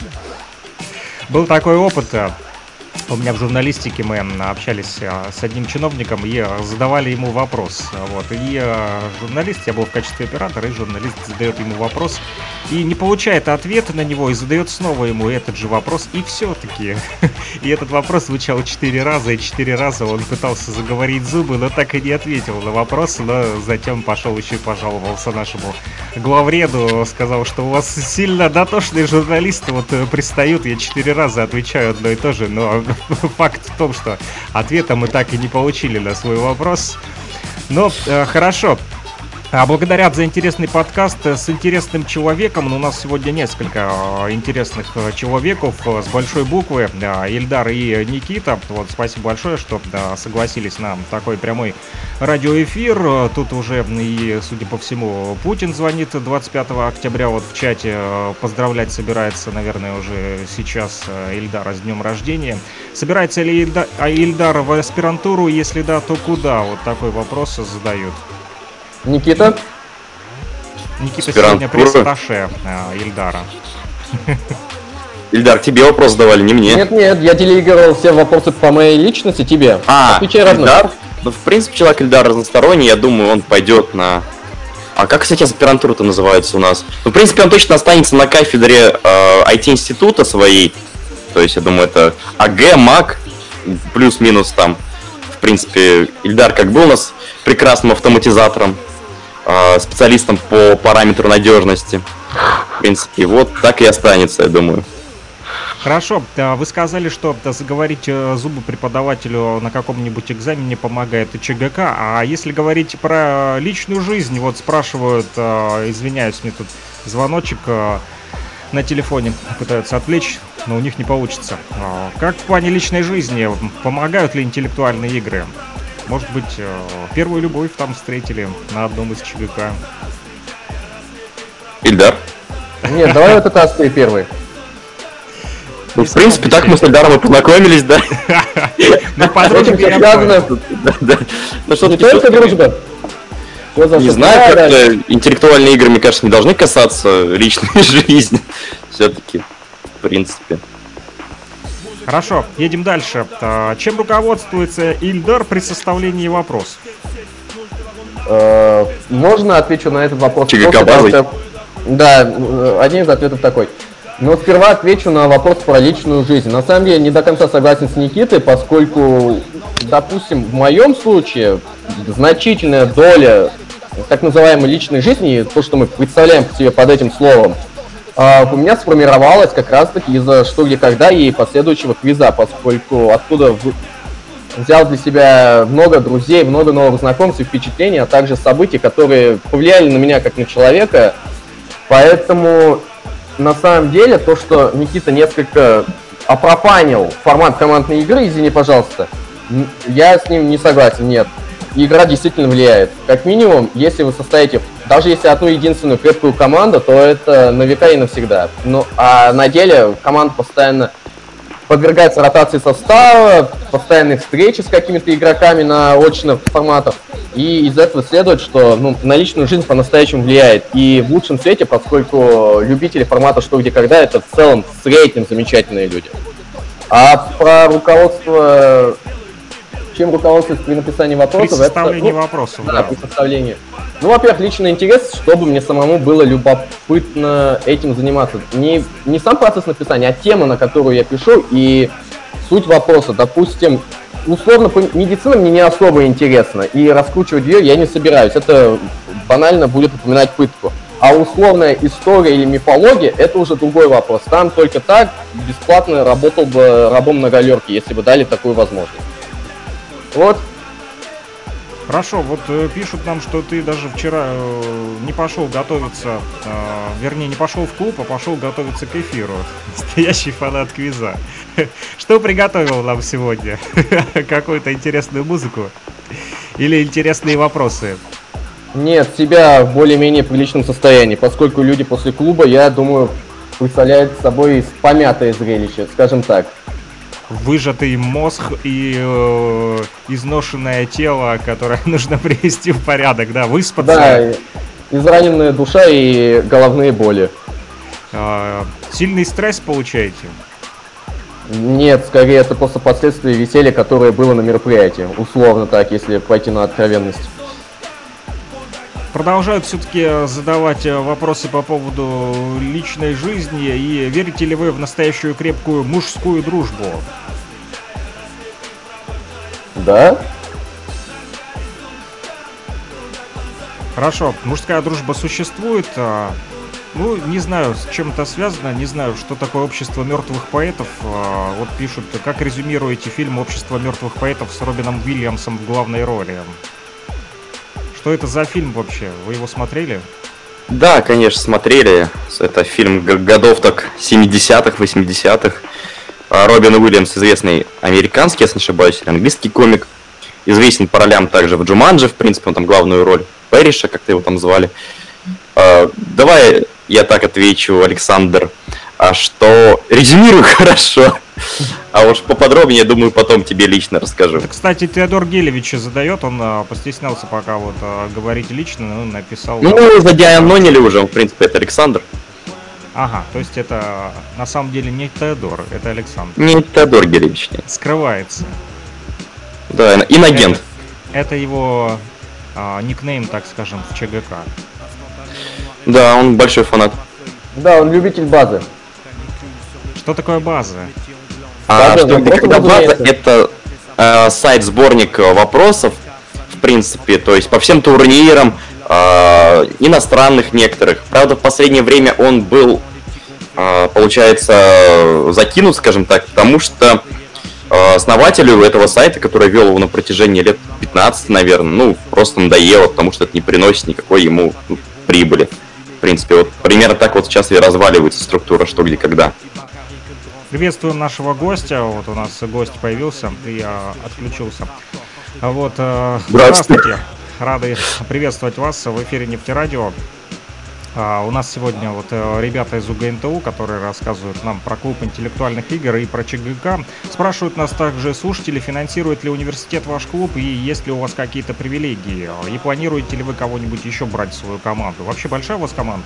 Был такой опыт. У меня в журналистике мы общались с одним чиновником и задавали ему вопрос. Вот. И журналист, я был в качестве оператора, и журналист задает ему вопрос и не получает ответа на него, и задает снова ему этот же вопрос. И все-таки, и этот вопрос звучал четыре раза, и четыре раза он пытался заговорить зубы, но так и не ответил на вопрос, но затем пошел еще и пожаловался нашему главреду, сказал, что у вас сильно дотошные журналисты вот пристают, я четыре раза отвечаю одно и то же, но факт в том, что ответа мы так и не получили на свой вопрос. Но э, хорошо. А благодаря за интересный подкаст с интересным человеком, ну, у нас сегодня несколько интересных человеков с большой буквы, Ильдар и Никита. Вот, спасибо большое, что да, согласились на такой прямой радиоэфир. Тут уже и, судя по всему, Путин звонит двадцать пятого октября, вот в чате поздравлять собирается, наверное, уже сейчас Ильдара с днем рождения. Собирается ли Ильдар, Ильдар в аспирантуру? Если да, то куда? Вот такой вопрос задают. Никита? Никита сегодня пресс-атташе Ильдара. Ильдар, тебе вопрос задавали, не мне. Нет, нет, я делегировал все вопросы по моей личности тебе. А, Ильдар? Ну, в принципе, человек Ильдар разносторонний, я думаю, он пойдет на... А как сейчас аспирантура-то называется у нас? Ну, в принципе, он точно останется на кафедре э, ай ти-института своей. То есть, я думаю, это АГ, МАК, плюс-минус там. В принципе, Ильдар как был у нас прекрасным автоматизатором, специалистом по параметру надежности. В принципе, вот так и останется, я думаю. Хорошо, вы сказали, что заговорить зубы преподавателю на каком-нибудь экзамене помогает ЧГК, а если говорить про личную жизнь, вот спрашивают, извиняюсь, мне тут звоночек на телефоне пытаются отвлечь, но у них не получится. Как в плане личной жизни, помогают ли интеллектуальные игры? Может быть, первую любовь там встретили на одном из ЧГК. Ильдар? Нет, давай вот это ты первый. Ну, в принципе, так мы с Ильдаром и познакомились, да? Ну, подруги связано. Ну, что-то только дружба. Не знаю, как-то интеллектуальные игры, мне кажется, не должны касаться личной жизни. Все-таки, в принципе. Хорошо, едем дальше. Чем руководствуется Ильдар при составлении вопросов? Можно отвечу на этот вопрос? ЧГК-базой? Да, один из ответов такой. Но сперва отвечу на вопрос про личную жизнь. На самом деле, не до конца согласен с Никитой, поскольку, допустим, в моем случае значительная доля так называемой личной жизни, то, что мы представляем себе под этим словом, у меня сформировалось как раз-таки из-за «Что, где, когда» и последующего квиза, поскольку оттуда взял для себя много друзей, много новых знакомств и впечатлений, а также событий, которые повлияли на меня как на человека. Поэтому, на самом деле, то, что Никита несколько опрофанил формат командной игры, извини, пожалуйста, я с ним не согласен, нет. Игра действительно влияет. Как минимум, если вы состоите, даже если одну единственную крепкую команду, то это на века и навсегда. Ну, а на деле команда постоянно подвергается ротации состава, постоянные встречи с какими-то игроками на очных форматах. И из этого следует, что ну, на личную жизнь по-настоящему влияет. И в лучшем свете, поскольку любители формата «Что, где, когда» это в целом в среднем замечательные люди. А про руководство чем руководствуюсь при написании вопросов. При составлении это, ну, вопросов, да. да. При составлении. Ну, во-первых, личный интерес, чтобы мне самому было любопытно этим заниматься. Не, не сам процесс написания, а тема, на которую я пишу, и суть вопроса. Допустим, условно, медицина мне не особо интересна, и раскручивать ее я не собираюсь. Это банально будет напоминать пытку. А условная история или мифология – это уже другой вопрос. Там только так бесплатно работал бы рабом на галерке, если бы дали такую возможность. Вот. Хорошо, вот э, пишут нам, что ты даже вчера э, не пошел готовиться, э, вернее, не пошел в клуб, а пошел готовиться к эфиру. Настоящий фанат квиза. Что приготовил нам сегодня? Какую-то интересную музыку? Или интересные вопросы? Нет, себя в более-менее приличном состоянии, поскольку люди после клуба, я думаю, представляют собой помятое зрелище, скажем так. Выжатый мозг и э, изношенное тело, которое нужно привести в порядок, да, выспаться. Да, израненная душа и головные боли. Э, сильный стресс получаете? Нет, скорее это просто последствия веселья, которое было на мероприятии. Условно так, если пойти на откровенность. Продолжают все-таки задавать вопросы по поводу личной жизни. И верите ли вы в настоящую крепкую мужскую дружбу? Да. Хорошо, мужская дружба существует. Ну, не знаю, с чем это связано, не знаю, что такое общество мертвых поэтов. Вот пишут, как резюмируете фильм «Общество мертвых поэтов» с Робином Уильямсом в главной роли? Что это за фильм вообще? Вы его смотрели? Да, конечно, смотрели. Это фильм годов так семидесятых, восьмидесятых. Робин Уильямс, известный американский, если не ошибаюсь, или английский комик. Известен по ролям также в «Джуманджи», в принципе, он там главную роль Пэриша, как-то его там звали. Давай я так отвечу, Александр, а что резюмирую хорошо. А уж поподробнее, я думаю, потом тебе лично расскажу. Это, кстати, Теодор Гелевич задает, он а, постеснялся пока вот а, говорить лично, но написал... Ну, мы его задианонили уже, в принципе, это Александр. Ага, то есть это на самом деле не Теодор, это Александр. Не Теодор Гелевич, нет. Скрывается. Да, инагент. Это, это его а, никнейм, так скажем, в ЧГК. Да, он большой фанат. Да, он любитель базы. Что такое база? А, База, что, вопрос когда база, разумеется. это э, сайт-сборник вопросов, в принципе, то есть по всем турнирам, э, иностранных некоторых. Правда, в последнее время он был, э, получается, закинут, скажем так, потому что э, основателю этого сайта, который вел его на протяжении лет пятнадцати, наверное, ну, просто надоело, потому что это не приносит никакой ему ну, прибыли. В принципе, вот примерно так вот сейчас и разваливается структура «Что, где, когда». Приветствуем нашего гостя. Вот у нас гость появился и а, отключился. А вот, а, здравствуйте. Рады приветствовать вас в эфире Нефтерадио. А, у нас сегодня вот а, ребята из УГНТУ, которые рассказывают нам про клуб интеллектуальных игр и про ЧГК. Спрашивают нас также слушатели, финансирует ли университет ваш клуб и есть ли у вас какие-то привилегии. И планируете ли вы кого-нибудь еще брать в свою команду? Вообще большая у вас команда?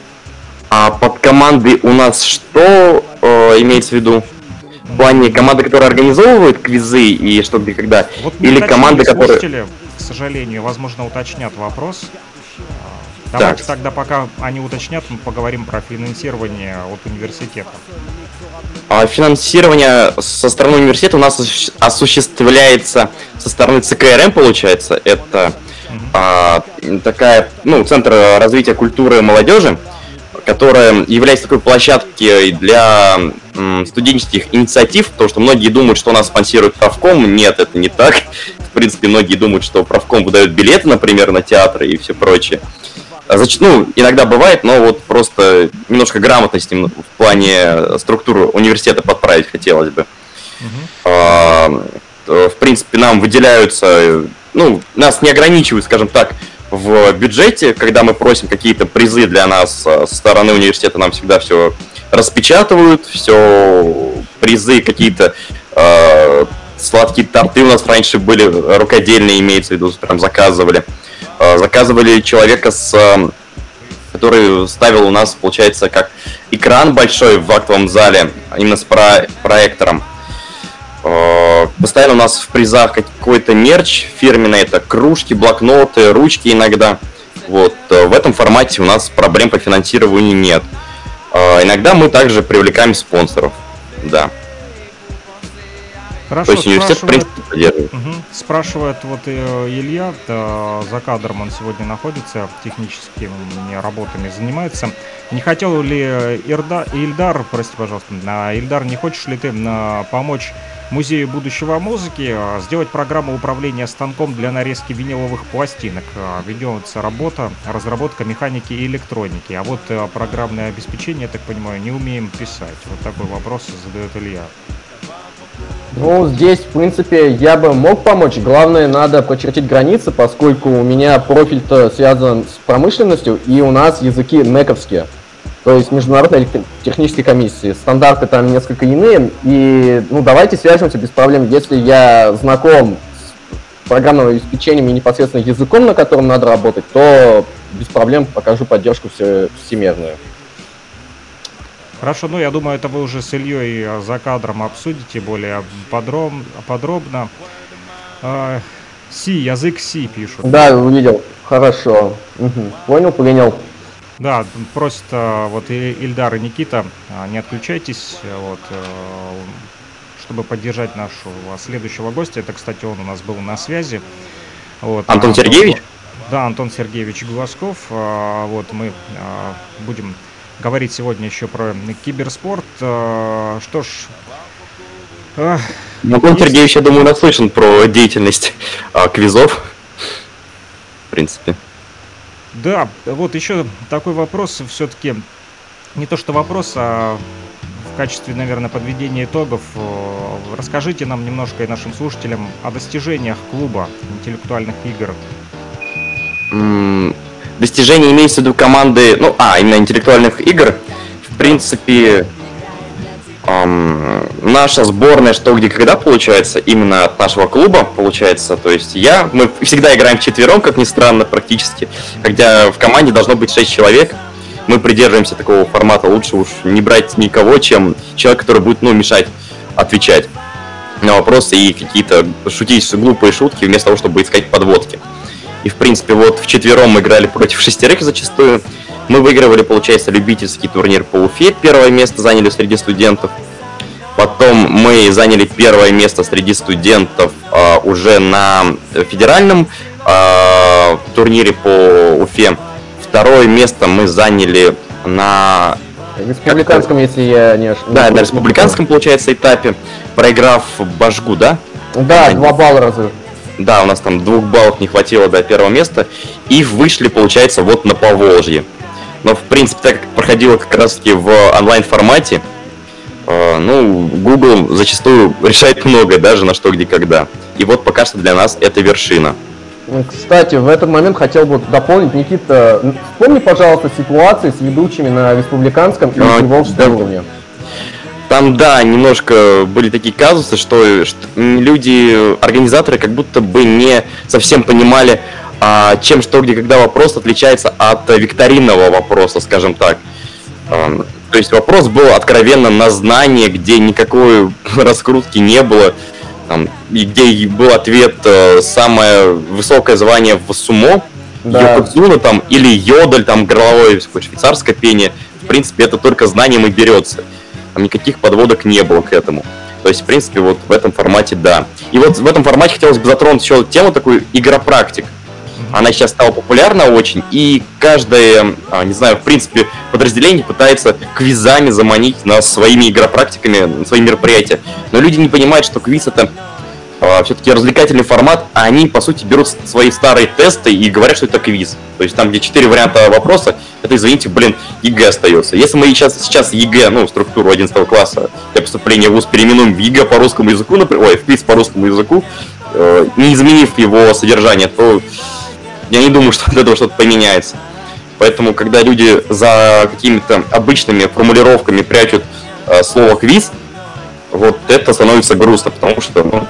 А под командой у нас что э, имеется в виду? В плане команды, которая организовывает квизы и что где когда? Вот Или команды, которые... Слушатели, к сожалению, возможно, уточнят вопрос. Давайте Так. тогда, пока они уточнят, мы поговорим про финансирование от университета. А финансирование со стороны университета у нас осущ- осуществляется со стороны ЦКРМ, получается. Это а, такая, ну, Центр развития культуры и молодежи, которая является такой площадкой для м, студенческих инициатив, потому что многие думают, что нас спонсирует правком. Нет, это не так. В принципе, многие думают, что правком выдает билеты, например, на театры и все прочее. Значит, ну, иногда бывает, но вот просто немножко грамотности в плане структуры университета подправить хотелось бы. А, в принципе, нам выделяются, ну, нас не ограничивают, скажем так, в бюджете, когда мы просим какие-то призы для нас со стороны университета, нам всегда все распечатывают, все призы, какие-то э, сладкие торты у нас раньше были, рукодельные, имеется в виду, прям заказывали. Э, заказывали человека, с, э, который ставил у нас, получается, как экран большой в актовом зале, именно с про проектором. Постоянно у нас в призах какой-то мерч фирменный, это кружки, блокноты, ручки иногда. Вот. В этом формате у нас проблем по финансированию нет. Иногда мы также привлекаем спонсоров, да. Хорошо, то есть университет, в принципе, поддерживает. Угу. Спрашивает вот э, Илья, да, за кадром он сегодня находится, техническими работами занимается. Не хотел ли Ирда, Ильдар, прости, пожалуйста, а, Ильдар, не хочешь ли ты а, помочь Музею будущего музыки а, сделать программу управления станком для нарезки виниловых пластинок? А, ведется работа, разработка механики и электроники. А вот а, программное обеспечение, я так понимаю, не умеем писать. Вот такой вопрос задает Илья. Ну, здесь, в принципе, я бы мог помочь. Главное, надо прочертить границы, поскольку у меня профиль-то связан с промышленностью, и у нас языки нековские, то есть международной электротехнической комиссии. Стандарты там несколько иные, и, ну, давайте свяжемся без проблем. Если я знаком с программным обеспечением и непосредственно языком, на котором надо работать, то без проблем покажу поддержку все, всемирную. Хорошо, ну я думаю, это вы уже с Ильей за кадром обсудите более подроб, подробно. А, Си, язык Си пишут. Да, увидел. Хорошо. Угу. Понял, принял. Да, просит вот Ильдар и Никита, не отключайтесь, вот, чтобы поддержать нашего следующего гостя. Это, кстати, он у нас был на связи. Вот, Антон Сергеевич? Да, Антон Сергеевич Глазков. Вот мы будем говорить сегодня еще про киберспорт. Что ж... Антон есть... Сергеевич, я думаю, наслышан про деятельность а, квизов. В принципе. Да, вот еще такой вопрос. Все-таки не то что вопрос, а в качестве, наверное, подведения итогов. Расскажите нам немножко и нашим слушателям о достижениях клуба интеллектуальных игр. Mm. Достижения имеются в виду команды, ну, а, именно интеллектуальных игр. В принципе, эм, наша сборная «Что, где, когда» получается, именно от нашего клуба получается. То есть я, мы всегда играем вчетвером, как ни странно, практически. Хотя в команде должно быть шесть человек. Мы придерживаемся такого формата, лучше уж не брать никого, чем человек, который будет, ну, мешать отвечать на вопросы и какие-то шутить глупые шутки, вместо того, чтобы искать подводки. И, в принципе, вот вчетвером мы играли против шестерых зачастую. Мы выигрывали, получается, любительский турнир по Уфе. Первое место заняли среди студентов. Потом мы заняли первое место среди студентов а, уже на федеральном а, турнире по Уфе. Второе место мы заняли на... республиканском, если я не ошибаюсь. Да, на республиканском, получается, этапе, проиграв Башгу, да? Да, два балла разрыв. Да, у нас там двух баллов не хватило до первого места. И вышли, получается, вот на Поволжье. Но, в принципе, так как проходило как раз-таки в онлайн-формате, э, ну, Google зачастую решает многое, даже на что, где, когда. И вот пока что для нас это вершина. Кстати, в этот момент хотел бы дополнить, Никита, вспомни, пожалуйста, ситуации с ведущими на республиканском и а, приволжском да. уровне. Там, да, немножко были такие казусы, что, что люди, организаторы, как будто бы не совсем понимали, а, чем что, где, когда вопрос отличается от викторинного вопроса, скажем так. А, то есть вопрос был откровенно на знание, где никакой раскрутки не было, там, и где был ответ а, самое высокое звание в сумо, да. Йокудзуна там, или йодль, там, горловое швейцарское пение. В принципе, это только знанием и берется. Там никаких подводок не было к этому. То есть, в принципе, вот в этом формате, да. И вот в этом формате хотелось бы затронуть еще тему такую игропрактик. Она сейчас стала популярна очень, и каждое, не знаю, в принципе, подразделение пытается квизами заманить нас своими игропрактиками, на свои мероприятия. Но люди не понимают, что квиз — это а, все-таки развлекательный формат, а они, по сути, берут свои старые тесты и говорят, что это квиз. То есть там, где четыре варианта вопроса, это, извините, блин, ЕГЭ остается. Если мы сейчас, сейчас ЕГЭ, ну, структуру одиннадцатого класса для поступления в вуз переименуем в ЕГЭ по русскому языку, например, ой, в квиз по русскому языку, э, не изменив его содержание, то я не думаю, что от этого что-то поменяется. Поэтому, когда люди за какими-то обычными формулировками прячут э, слово «квиз», вот это становится грустно, потому что, ну,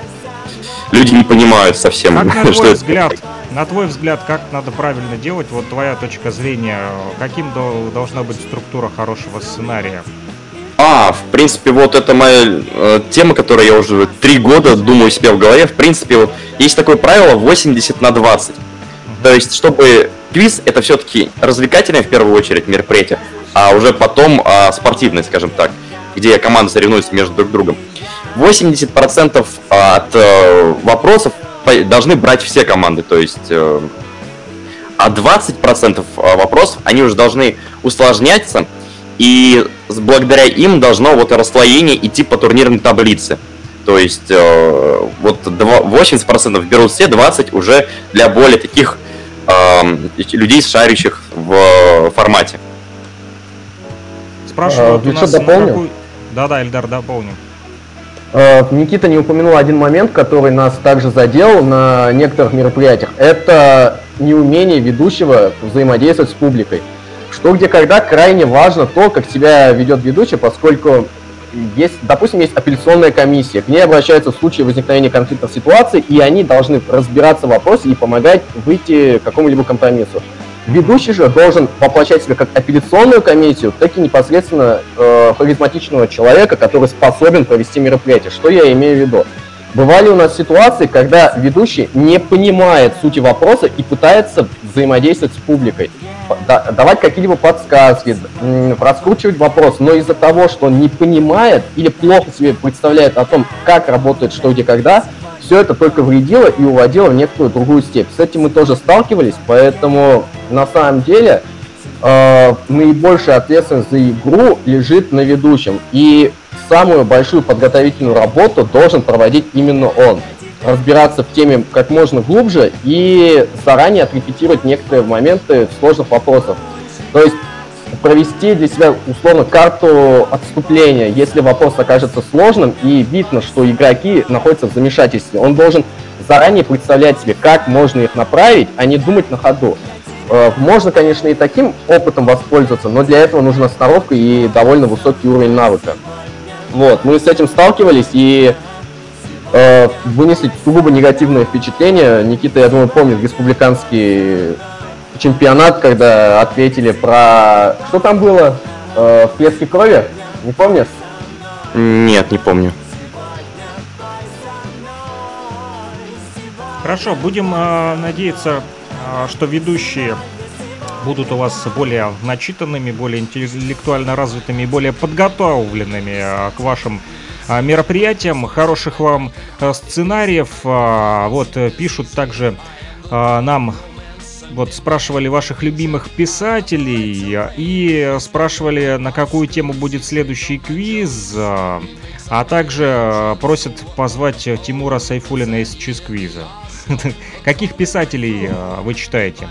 люди не понимают совсем, как на что твой это. Взгляд, на твой взгляд, как надо правильно делать? Вот твоя точка зрения, каким должна быть структура хорошего сценария? А, в принципе, вот это моя э, тема, которую я уже три года думаю себе в голове. В принципе, вот есть такое правило восемьдесят на двадцать. То есть, чтобы квиз это все-таки развлекательное в первую очередь мероприятие, а уже потом э, спортивное, скажем так, где команды соревнуются между друг другом. восемьдесят процентов от э, вопросов должны брать все команды, то есть, э, а двадцать процентов вопросов они уже должны усложняться, и благодаря им должно вот расслоение идти по турнирной таблице. То есть э, вот восемьдесят процентов берут все, двадцать процентов уже для более таких э, людей, шарящих в формате. Спрашивают а, у нас на какую... Да-да, Эльдар, дополню. Никита не упомянул один момент, который нас также задел на некоторых мероприятиях. Это неумение ведущего взаимодействовать с публикой. Что, где, когда крайне важно то, как себя ведет ведущий, поскольку есть, допустим, есть апелляционная комиссия, к ней обращаются в случае возникновения конфликтных ситуаций, и они должны разбираться в вопросе и помогать выйти к какому-либо компромиссу. Ведущий же должен воплощать себя как апелляционную комиссию, так и непосредственно э, харизматичного человека, который способен провести мероприятие. Что я имею в виду? Бывали у нас ситуации, когда ведущий не понимает сути вопроса и пытается взаимодействовать с публикой, давать какие-либо подсказки, раскручивать вопрос, но из-за того, что он не понимает или плохо себе представляет о том, как работает что, где, когда, все это только вредило и уводило в некоторую другую степь. С этим мы тоже сталкивались, поэтому на самом деле э, наибольшая ответственность за игру лежит на ведущем. И самую большую подготовительную работу должен проводить именно он. Разбираться в теме как можно глубже и заранее отрепетировать некоторые моменты сложных вопросов. То есть провести для себя условно карту отступления, если вопрос окажется сложным и видно, что игроки находятся в замешательстве. Он должен заранее представлять себе, как можно их направить, а не думать на ходу. Можно, конечно, и таким опытом воспользоваться, но для этого нужна сноровка и довольно высокий уровень навыка. Вот, мы с этим сталкивались и э, вынесли сугубо негативное впечатление. Никита, я думаю, помнит республиканский чемпионат, когда ответили про... Что там было? Э, в клетке крови? Не помнишь? Нет, не помню. Хорошо, будем э, надеяться, э, что ведущие будут у вас более начитанными, более интеллектуально развитыми, более подготовленными э, к вашим э, мероприятиям. Хороших вам э, сценариев. Э, вот э, пишут также э, нам... Вот спрашивали ваших любимых писателей и спрашивали, на какую тему будет следующий квиз, а также просят позвать Тимура Сайфуллина из Чиз-квиза. Каких писателей вы читаете?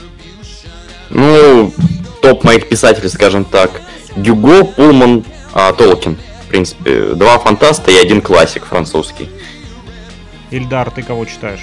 Ну, топ моих писателей, скажем так, Гюго, Пулман, а, Толкин. В принципе, два фантаста и один классик французский. Ильдар, ты кого читаешь?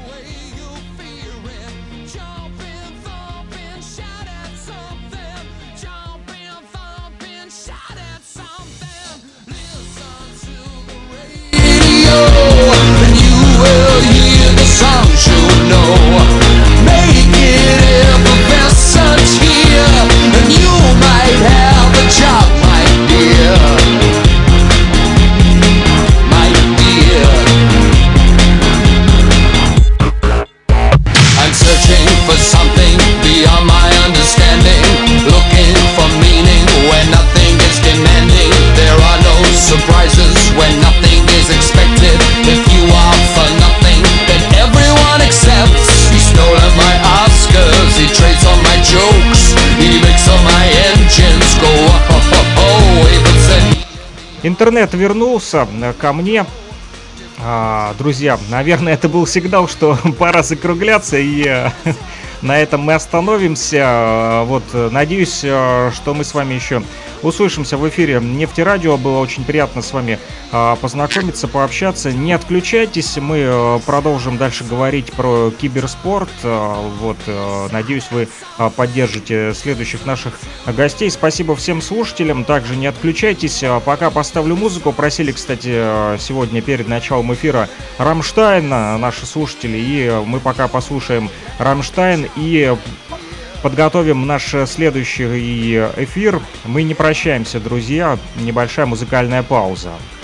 Интернет вернулся ко мне. А, друзья, наверное, это был сигнал, что пора закругляться, и на этом мы остановимся. Вот, надеюсь, что мы с вами еще услышимся в эфире Нефтерадио. Было очень приятно с вами познакомиться, пообщаться. Не отключайтесь, мы продолжим дальше говорить про киберспорт. Вот, надеюсь, вы поддержите следующих наших гостей. Спасибо всем слушателям. Также не отключайтесь. Пока поставлю музыку. Просили, кстати, сегодня перед началом эфира Рамштайн, наши слушатели. И мы пока послушаем Рамштайн и подготовим наш следующий эфир. Мы не прощаемся, друзья. Небольшая музыкальная пауза.